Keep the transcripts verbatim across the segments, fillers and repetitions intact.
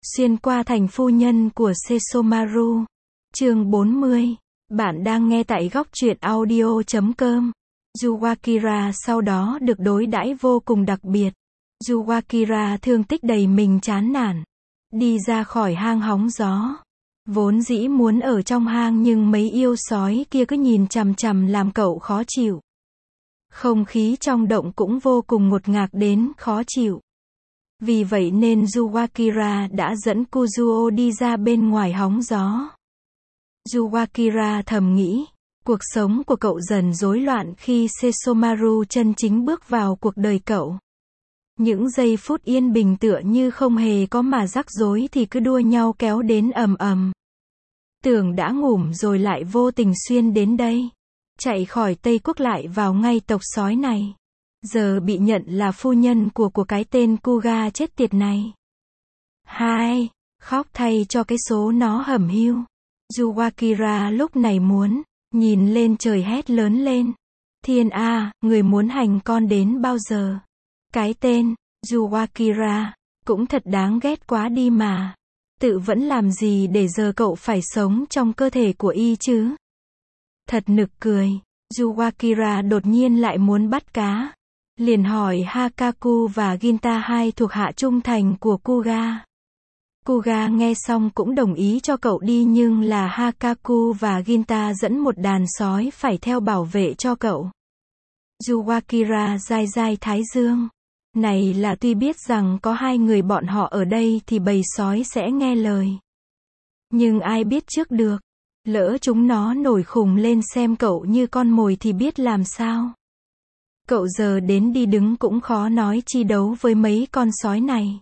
Xuyên qua thành phu nhân của Sesomaru. Chương bốn mươi. Bạn đang nghe tại góc truyện audio chấm com. Yuwakira sau đó được đối đãi vô cùng đặc biệt. Yuwakira thương tích đầy mình chán nản. Đi ra khỏi hang hóng gió. Vốn dĩ muốn ở trong hang nhưng mấy yêu sói kia cứ nhìn chằm chằm làm cậu khó chịu. Không khí trong động cũng vô cùng ngột ngạt đến khó chịu. Vì vậy nên Yuwakira đã dẫn Kuzuo đi ra bên ngoài hóng gió. Yuwakira thầm nghĩ, cuộc sống của cậu dần rối loạn khi Sesomaru chân chính bước vào cuộc đời cậu. Những giây phút yên bình tựa như không hề có mà rắc rối thì cứ đua nhau kéo đến ầm ầm. Tưởng đã ngủm rồi lại vô tình xuyên đến đây. Chạy khỏi Tây Quốc lại vào ngay tộc sói này. Giờ bị nhận là phu nhân của của cái tên Kuga chết tiệt này. Hai, khóc thay cho cái số nó hẩm hiu. Yuwakira lúc này muốn, nhìn lên trời hét lớn lên. Thiên A, người muốn hành con đến bao giờ? Cái tên, Yuwakira, cũng thật đáng ghét quá đi mà. Tự vẫn làm gì để giờ cậu phải sống trong cơ thể của y chứ? Thật nực cười, Yuwakira đột nhiên lại muốn bắt cá. Liền hỏi Hakaku và Ginta hai thuộc hạ trung thành của Kuga. Kuga nghe xong cũng đồng ý cho cậu đi nhưng là Hakaku và Ginta dẫn một đàn sói phải theo bảo vệ cho cậu. Yuwakira dai dai thái dương. Này là tuy biết rằng có hai người bọn họ ở đây thì bầy sói sẽ nghe lời. Nhưng ai biết trước được. Lỡ chúng nó nổi khùng lên xem cậu như con mồi thì biết làm sao. Cậu giờ đến đi đứng cũng khó nói chi đấu với mấy con sói này.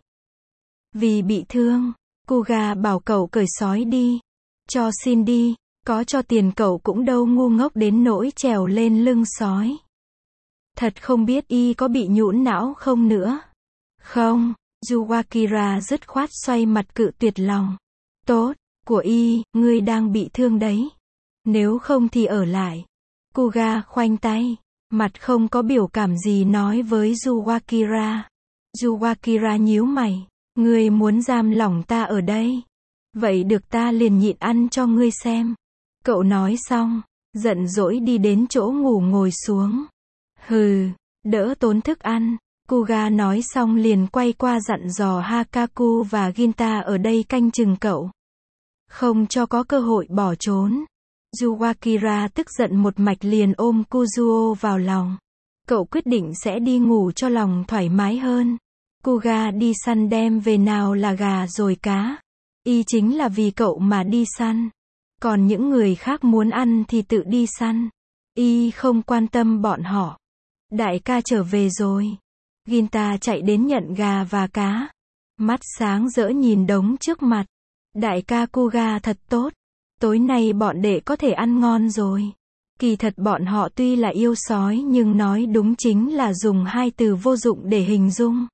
Vì bị thương, Kuga bảo cậu cởi sói đi. Cho xin đi, có cho tiền cậu cũng đâu ngu ngốc đến nỗi trèo lên lưng sói. Thật không biết y có bị nhũn não không nữa. Không, Yuwakira dứt khoát xoay mặt cự tuyệt lòng. Tốt, của y, ngươi đang bị thương đấy. Nếu không thì ở lại. Kuga khoanh tay. Mặt không có biểu cảm gì nói với Yuwakira. Yuwakira nhíu mày. Ngươi muốn giam lỏng ta ở đây. Vậy được ta liền nhịn ăn cho ngươi xem. Cậu nói xong, giận dỗi đi đến chỗ ngủ ngồi xuống. Hừ, đỡ tốn thức ăn. Kuga nói xong liền quay qua dặn dò Hakaku và Ginta ở đây canh chừng cậu. Không cho có cơ hội bỏ trốn. Yuwakira tức giận một mạch liền ôm Kuzuo vào lòng. Cậu quyết định sẽ đi ngủ cho lòng thoải mái hơn. Kuga đi săn đem về nào là gà rồi cá. Y chính là vì cậu mà đi săn. Còn những người khác muốn ăn thì tự đi săn. Y không quan tâm bọn họ. Đại ca trở về rồi. Ginta chạy đến nhận gà và cá. Mắt sáng rỡ nhìn đống trước mặt. Đại ca Kuga thật tốt. Tối nay bọn đệ có thể ăn ngon rồi. Kỳ thật bọn họ tuy là yêu sói nhưng nói đúng chính là dùng hai từ vô dụng để hình dung.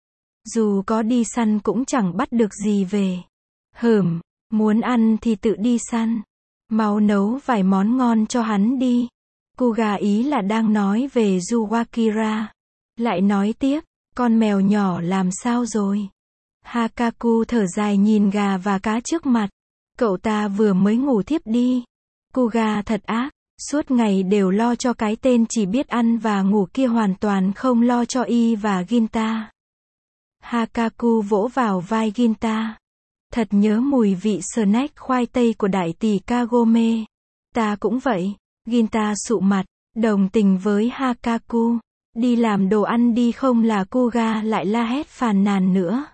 Dù có đi săn cũng chẳng bắt được gì về. Hửm, muốn ăn thì tự đi săn. Mau nấu vài món ngon cho hắn đi. Kuga ý là đang nói về Yuwakira. Lại nói tiếp, con mèo nhỏ làm sao rồi? Hakaku thở dài nhìn gà và cá trước mặt. Cậu ta vừa mới ngủ thiếp đi. Kuga thật ác, suốt ngày đều lo cho cái tên chỉ biết ăn và ngủ kia hoàn toàn không lo cho y và Ginta. Hakaku vỗ vào vai Ginta. Thật nhớ mùi vị snack khoai tây của đại tỷ Kagome. Ta cũng vậy. Ginta sụ mặt, đồng tình với Hakaku. Đi làm đồ ăn đi không là Kuga lại la hét phàn nàn nữa.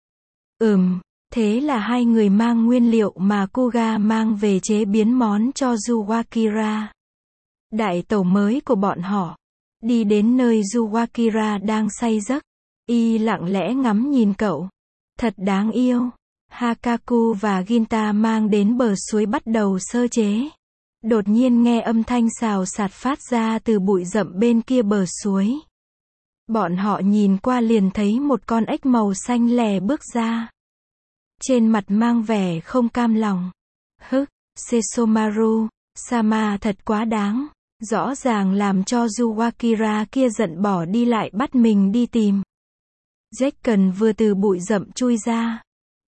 Ừm. Thế là hai người mang nguyên liệu mà Kuga mang về chế biến món cho Yuwakira. Đại tẩu mới của bọn họ. Đi đến nơi Yuwakira đang say giấc. Y lặng lẽ ngắm nhìn cậu. Thật đáng yêu. Hakaku và Ginta mang đến bờ suối bắt đầu sơ chế. Đột nhiên nghe âm thanh xào xạc phát ra từ bụi rậm bên kia bờ suối. Bọn họ nhìn qua liền thấy một con ếch màu xanh lè bước ra. Trên mặt mang vẻ không cam lòng. Hức, Sesomaru, Sama thật quá đáng. Rõ ràng làm cho Yuwakira kia giận bỏ đi lại bắt mình đi tìm. Jacken vừa từ bụi rậm chui ra.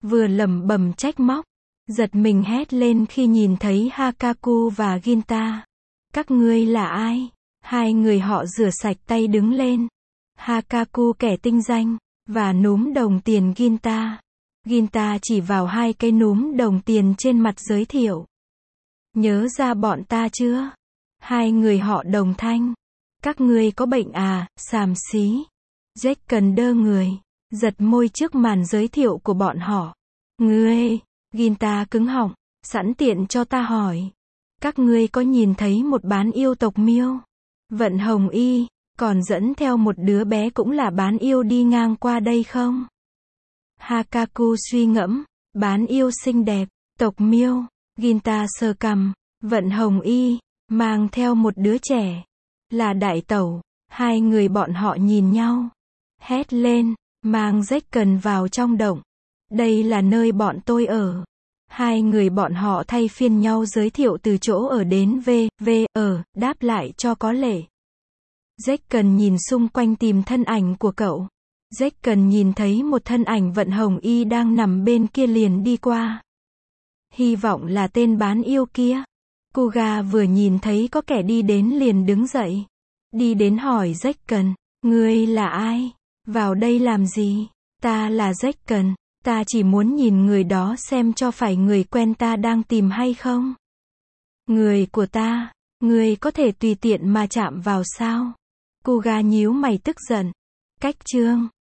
vừa lẩm bẩm trách móc, giật mình hét lên khi nhìn thấy Hakaku và Ginta. Các ngươi là ai? Hai người họ rửa sạch tay đứng lên. Hakaku kẻ tinh danh, và núm đồng tiền Ginta. Ginta chỉ vào hai cái núm đồng tiền trên mặt giới thiệu. Nhớ ra bọn ta chưa? Hai người họ đồng thanh. Các ngươi có bệnh à, xàm xí. Jack cần đơ người, giật môi trước màn giới thiệu của bọn họ. Ngươi, Ginta cứng họng, sẵn tiện cho ta hỏi. Các ngươi có nhìn thấy một bán yêu tộc miêu? Vận Hồng Y, còn dẫn theo một đứa bé cũng là bán yêu đi ngang qua đây không? Hakaku suy ngẫm, bán yêu xinh đẹp, tộc miêu, Ginta sờ cằm, Vận Hồng Y, mang theo một đứa trẻ, là đại tẩu, hai người bọn họ nhìn nhau, hét lên, mang Jack cần vào trong động, đây là nơi bọn tôi ở. Hai người bọn họ thay phiên nhau giới thiệu từ chỗ ở đến V, V, ở, đáp lại cho có lệ. Jack cần nhìn xung quanh tìm thân ảnh của cậu. Jack cần nhìn thấy một thân ảnh Vận Hồng Y đang nằm bên kia liền đi qua. Hy vọng là tên bán yêu kia. Kuga vừa nhìn thấy có kẻ đi đến liền đứng dậy. Đi đến hỏi Jack cần, ngươi là ai? Vào đây làm gì? Ta là Jack cần, ta chỉ muốn nhìn người đó xem cho phải người quen ta đang tìm hay không. Người của ta, ngươi có thể tùy tiện mà chạm vào sao? Kuga nhíu mày tức giận. Cách chương